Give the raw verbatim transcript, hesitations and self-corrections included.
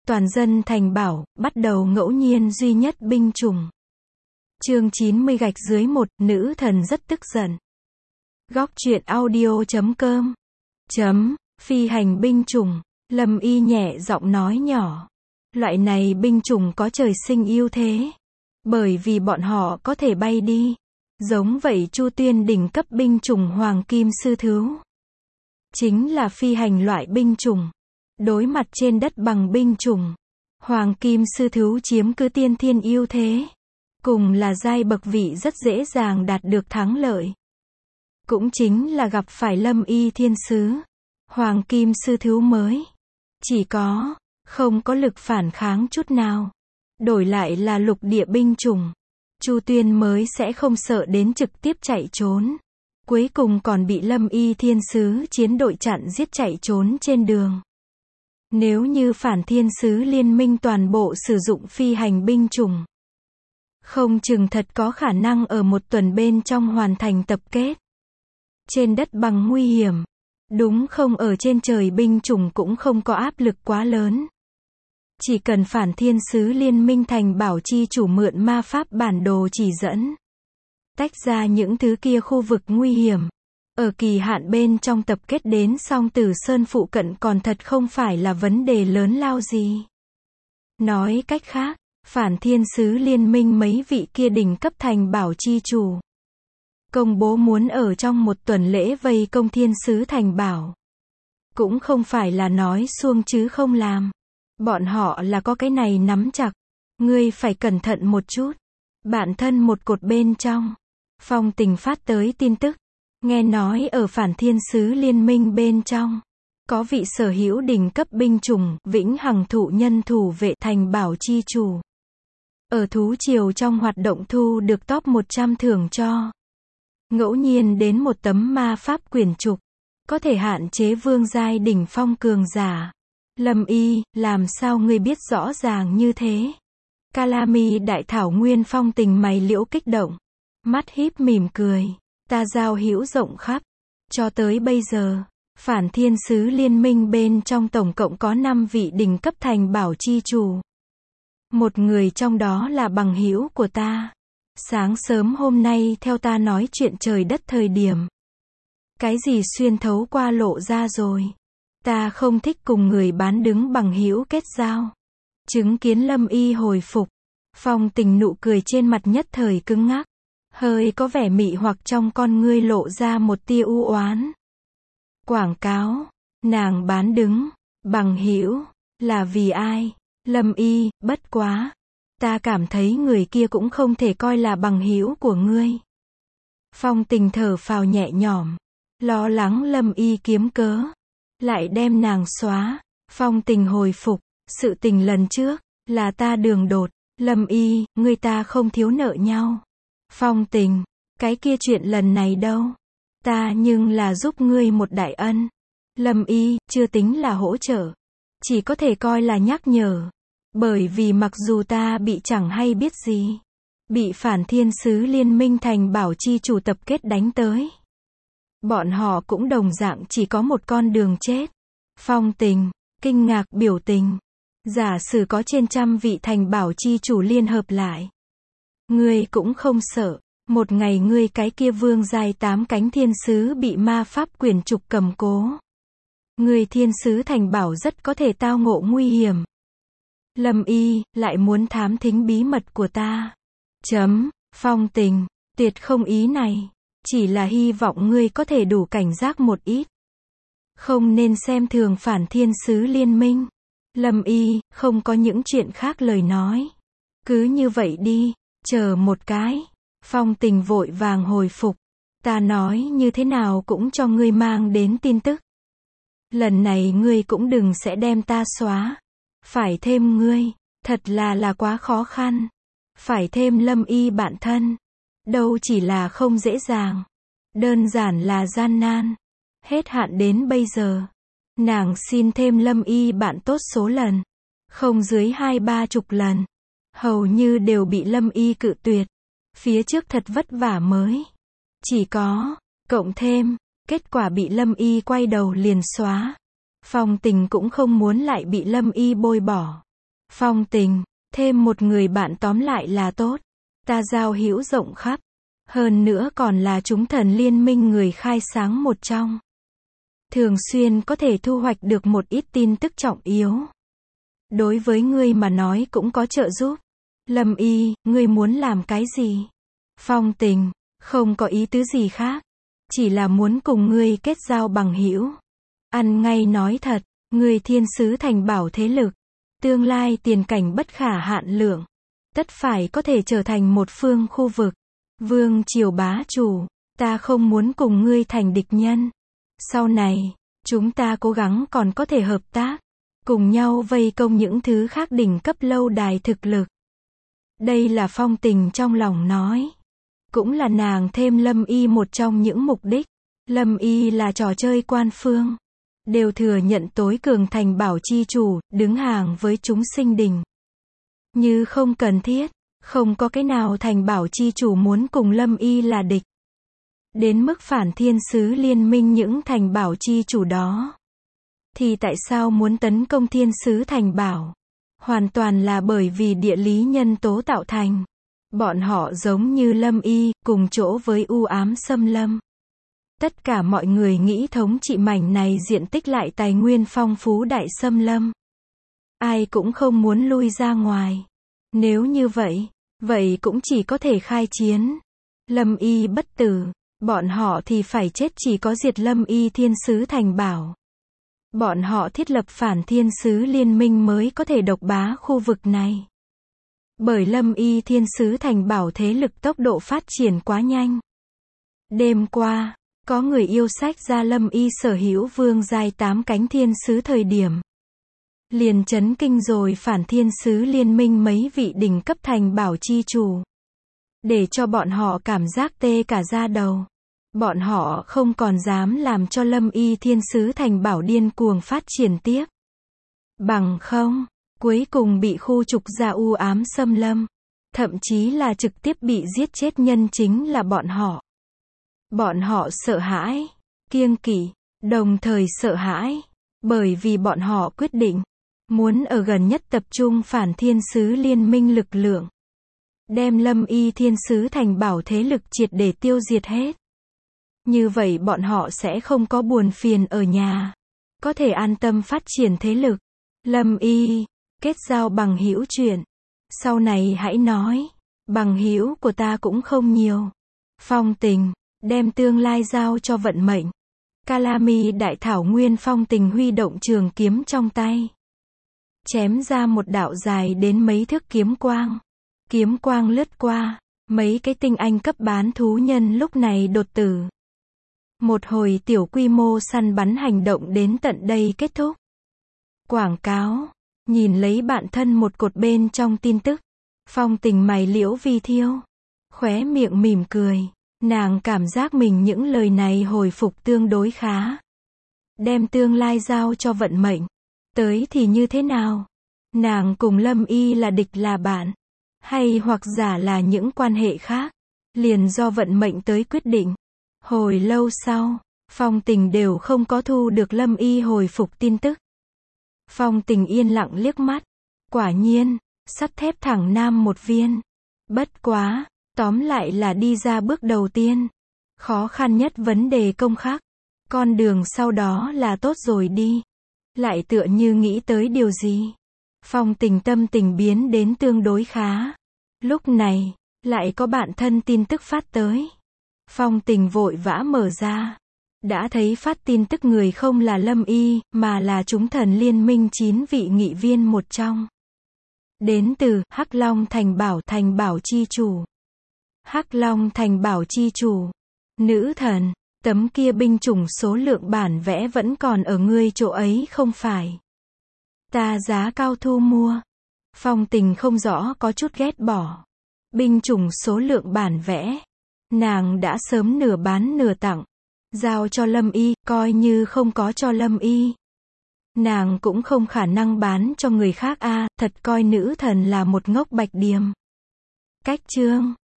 Toàn dân thành bảo, bắt đầu ngẫu nhiên duy nhất binh chủng. Chương chín mươi gạch dưới một, nữ thần rất tức giận. Góc truyện audio chấm com chấm, phi hành binh chủng, Lâm Y nhẹ giọng nói nhỏ. Loại này binh chủng có trời sinh ưu thế. Bởi vì bọn họ có thể bay đi. Giống vậy Chu Tuyên đỉnh cấp binh chủng Hoàng Kim Sư Thứu. Chính là phi hành loại binh chủng. Đối mặt trên đất bằng binh chủng. Hoàng Kim Sư Thứu chiếm cứ tiên thiên ưu thế. Cùng là giai bậc vị rất dễ dàng đạt được thắng lợi. Cũng chính là gặp phải Lâm Y thiên sứ. Hoàng Kim Sư Thứu mới. Chỉ có, không có lực phản kháng chút nào. Đổi lại là lục địa binh chủng. Chu Tuyên mới sẽ không sợ đến trực tiếp chạy trốn. Cuối cùng còn bị Lâm Y thiên sứ chiến đội chặn giết chạy trốn trên đường. Nếu như phản thiên sứ liên minh toàn bộ sử dụng phi hành binh chủng. Không chừng thật có khả năng ở một tuần bên trong hoàn thành tập kết. Trên đất bằng nguy hiểm. Đúng không, ở trên trời binh chủng cũng không có áp lực quá lớn. Chỉ cần phản thiên sứ liên minh thành bảo chi chủ mượn ma pháp bản đồ chỉ dẫn. Tách ra những thứ kia khu vực nguy hiểm. Ở kỳ hạn bên trong tập kết đến Song Tử Sơn phụ cận còn thật không phải là vấn đề lớn lao gì. Nói cách khác, phản thiên sứ liên minh mấy vị kia đỉnh cấp thành bảo chi chủ. Công bố muốn ở trong một tuần lễ vây công thiên sứ thành bảo. Cũng không phải là nói suông chứ không làm. Bọn họ là có cái này nắm chặt. Ngươi phải cẩn thận một chút. Bản thân một cột bên trong. Phong Tình phát tới tin tức. Nghe nói ở phản thiên sứ liên minh bên trong. Có vị sở hữu đỉnh cấp binh chủng, vĩnh hằng thụ nhân thủ vệ thành bảo chi chủ. Ở thú triều trong hoạt động thu được top một trăm thưởng cho. Ngẫu nhiên đến một tấm ma pháp quyển trục. Có thể hạn chế vương giai đỉnh phong cường giả. Lâm Y, làm sao ngươi biết rõ ràng như thế? Calami đại thảo nguyên Phong Tình mày liễu kích động. Mắt híp mỉm cười. Ta giao hữu rộng khắp. Cho tới bây giờ, phản thiên sứ liên minh bên trong tổng cộng có năm vị đỉnh cấp thành bảo chi chủ. Một người trong đó là bằng hữu của ta. Sáng sớm hôm nay theo ta nói chuyện trời đất thời điểm. Cái gì xuyên thấu qua lộ ra rồi. Ta không thích cùng người bán đứng bằng hữu kết giao. Chứng kiến Lâm Y hồi phục. Phong Tình nụ cười trên mặt nhất thời cứng ngắc. Hơi có vẻ mị hoặc trong con ngươi lộ ra một tia u oán. Quảng cáo. Nàng bán đứng. Bằng hữu. Là vì ai? Lâm Y, bất quá. Ta cảm thấy người kia cũng không thể coi là bằng hữu của ngươi. Phong Tình thở phào nhẹ nhõm. Lo lắng Lâm Y kiếm cớ. Lại đem nàng xóa. Phong Tình hồi phục. Sự tình lần trước. Là ta đường đột. Lâm Y, ngươi ta không thiếu nợ nhau. Phong Tình. Cái kia chuyện lần này đâu. Ta nhưng là giúp ngươi một đại ân. Lâm Y, chưa tính là hỗ trợ. Chỉ có thể coi là nhắc nhở. Bởi vì mặc dù ta bị chẳng hay biết gì. Bị phản thiên sứ liên minh thành bảo chi chủ tập kết đánh tới. Bọn họ cũng đồng dạng chỉ có một con đường chết. Phong Tình. Kinh ngạc biểu tình. Giả sử có trên trăm vị thành bảo chi chủ liên hợp lại. Ngươi cũng không sợ. Một ngày ngươi cái kia vương dài tám cánh thiên sứ bị ma pháp quyển trục cầm cố. Ngươi thiên sứ thành bảo rất có thể tao ngộ nguy hiểm. Lâm Y, lại muốn thám thính bí mật của ta. Chấm, Phong Tình, tuyệt không ý này. Chỉ là hy vọng ngươi có thể đủ cảnh giác một ít. Không nên xem thường phản thiên sứ liên minh. Lâm Y, không có những chuyện khác lời nói. Cứ như vậy đi, chờ một cái. Phong Tình vội vàng hồi phục. Ta nói như thế nào cũng cho ngươi mang đến tin tức. Lần này ngươi cũng đừng sẽ đem ta xóa. Phải thêm ngươi, thật là là quá khó khăn. Phải thêm Lâm Y bạn thân. Đâu chỉ là không dễ dàng. Đơn giản là gian nan. Hết hạn đến bây giờ. Nàng xin thêm Lâm Y bạn tốt số lần. Không dưới hai ba chục lần. Hầu như đều bị Lâm Y cự tuyệt. Phía trước thật vất vả mới. Chỉ có, cộng thêm, kết quả bị Lâm Y quay đầu liền xóa. Phong Tình cũng không muốn lại bị Lâm Y bôi bỏ. Phong Tình, thêm một người bạn tóm lại là tốt. Ta giao hữu rộng khắp. Hơn nữa còn là chúng thần liên minh người khai sáng một trong. Thường xuyên có thể thu hoạch được một ít tin tức trọng yếu. Đối với ngươi mà nói cũng có trợ giúp. Lâm Y, ngươi muốn làm cái gì? Phong Tình, không có ý tứ gì khác. Chỉ là muốn cùng ngươi kết giao bằng hữu. Ăn ngay nói thật, ngươi thiên sứ thành bảo thế lực. Tương lai tiền cảnh bất khả hạn lượng. Tất phải có thể trở thành một phương khu vực. Vương triều bá chủ, ta không muốn cùng ngươi thành địch nhân. Sau này, chúng ta cố gắng còn có thể hợp tác. Cùng nhau vây công những thứ khác đỉnh cấp lâu đài thực lực. Đây là Phong Tình trong lòng nói. Cũng là nàng thêm Lâm Y một trong những mục đích. Lâm Y là trò chơi quan phương. Đều thừa nhận tối cường thành bảo chi chủ, đứng hàng với chúng sinh đình. Như không cần thiết, không có cái nào thành bảo chi chủ muốn cùng Lâm Y là địch. Đến mức phản thiên sứ liên minh những thành bảo chi chủ đó. Thì tại sao muốn tấn công thiên sứ thành bảo? Hoàn toàn là bởi vì địa lý nhân tố tạo thành. Bọn họ giống như Lâm Y, cùng chỗ với u ám xâm lâm. Tất cả mọi người nghĩ thống trị mảnh này diện tích lại tài nguyên phong phú đại xâm lâm. Ai cũng không muốn lui ra ngoài. Nếu như vậy, vậy cũng chỉ có thể khai chiến. Lâm Y bất tử, bọn họ thì phải chết, chỉ có diệt Lâm Y thiên sứ thành bảo. Bọn họ thiết lập phản thiên sứ liên minh mới có thể độc bá khu vực này. Bởi Lâm Y thiên sứ thành bảo thế lực tốc độ phát triển quá nhanh. Đêm qua, có người yêu sách ra Lâm Y sở hữu vương giai tám cánh thiên sứ thời điểm. Liền chấn kinh rồi phản thiên sứ liên minh mấy vị đỉnh cấp thành bảo chi chủ. Để cho bọn họ cảm giác tê cả da đầu. Bọn họ không còn dám làm cho Lâm Y thiên sứ thành bảo điên cuồng phát triển tiếp. Bằng không, cuối cùng bị khu trục ra u ám xâm lâm. Thậm chí là trực tiếp bị giết chết nhân chính là bọn họ. Bọn họ sợ hãi, kiêng kỵ, đồng thời sợ hãi. Bởi vì bọn họ quyết định, muốn ở gần nhất tập trung phản thiên sứ liên minh lực lượng. Đem Lâm Y thiên sứ thành bảo thế lực triệt để tiêu diệt hết. Như vậy bọn họ sẽ không có buồn phiền ở nhà. Có thể an tâm phát triển thế lực. Lâm Y, kết giao bằng hữu chuyện. Sau này hãy nói, bằng hữu của ta cũng không nhiều. Phong Tình, đem tương lai giao cho vận mệnh. Calami đại thảo nguyên Phong Tình huy động trường kiếm trong tay. Chém ra một đạo dài đến mấy thước kiếm quang. Kiếm quang lướt qua, mấy cái tinh anh cấp bán thú nhân lúc này đột tử. Một hồi tiểu quy mô săn bắn hành động đến tận đây kết thúc. Quảng cáo, nhìn lấy bạn thân một cột bên trong tin tức. Phong Tình mày liễu vi thiêu. Khóe miệng mỉm cười. Nàng cảm giác mình những lời này hồi phục tương đối khá. Đem tương lai giao cho vận mệnh. Tới thì như thế nào? Nàng cùng Lâm Y là địch là bạn? Hay hoặc giả là những quan hệ khác? Liền do vận mệnh tới quyết định. Hồi lâu sau, Phong Tình đều không có thu được Lâm Y hồi phục tin tức. Phong Tình yên lặng liếc mắt. Quả nhiên, sắt thép thẳng nam một viên. Bất quá, tóm lại là đi ra bước đầu tiên. Khó khăn nhất vấn đề công khắc. Con đường sau đó là tốt rồi đi. Lại tựa như nghĩ tới điều gì. Phong Tình tâm tình biến đến tương đối khá. Lúc này, lại có bạn thân tin tức phát tới. Phong Tình vội vã mở ra. Đã thấy phát tin tức người không là Lâm Y, mà là chúng thần liên minh chín vị nghị viên một trong. Đến từ Hắc Long thành bảo thành bảo chi chủ. Hắc Long thành bảo chi chủ. Nữ thần, tấm kia binh chủng số lượng bản vẽ vẫn còn ở ngươi chỗ ấy không phải? Ta giá cao thu mua. Phong Tình không rõ có chút ghét bỏ. Binh chủng số lượng bản vẽ. Nàng đã sớm nửa bán nửa tặng. Giao cho Lâm Y, coi như không có cho Lâm Y. Nàng cũng không khả năng bán cho người khác a, à, thật coi nữ thần là một ngốc bạch điềm. Cách chương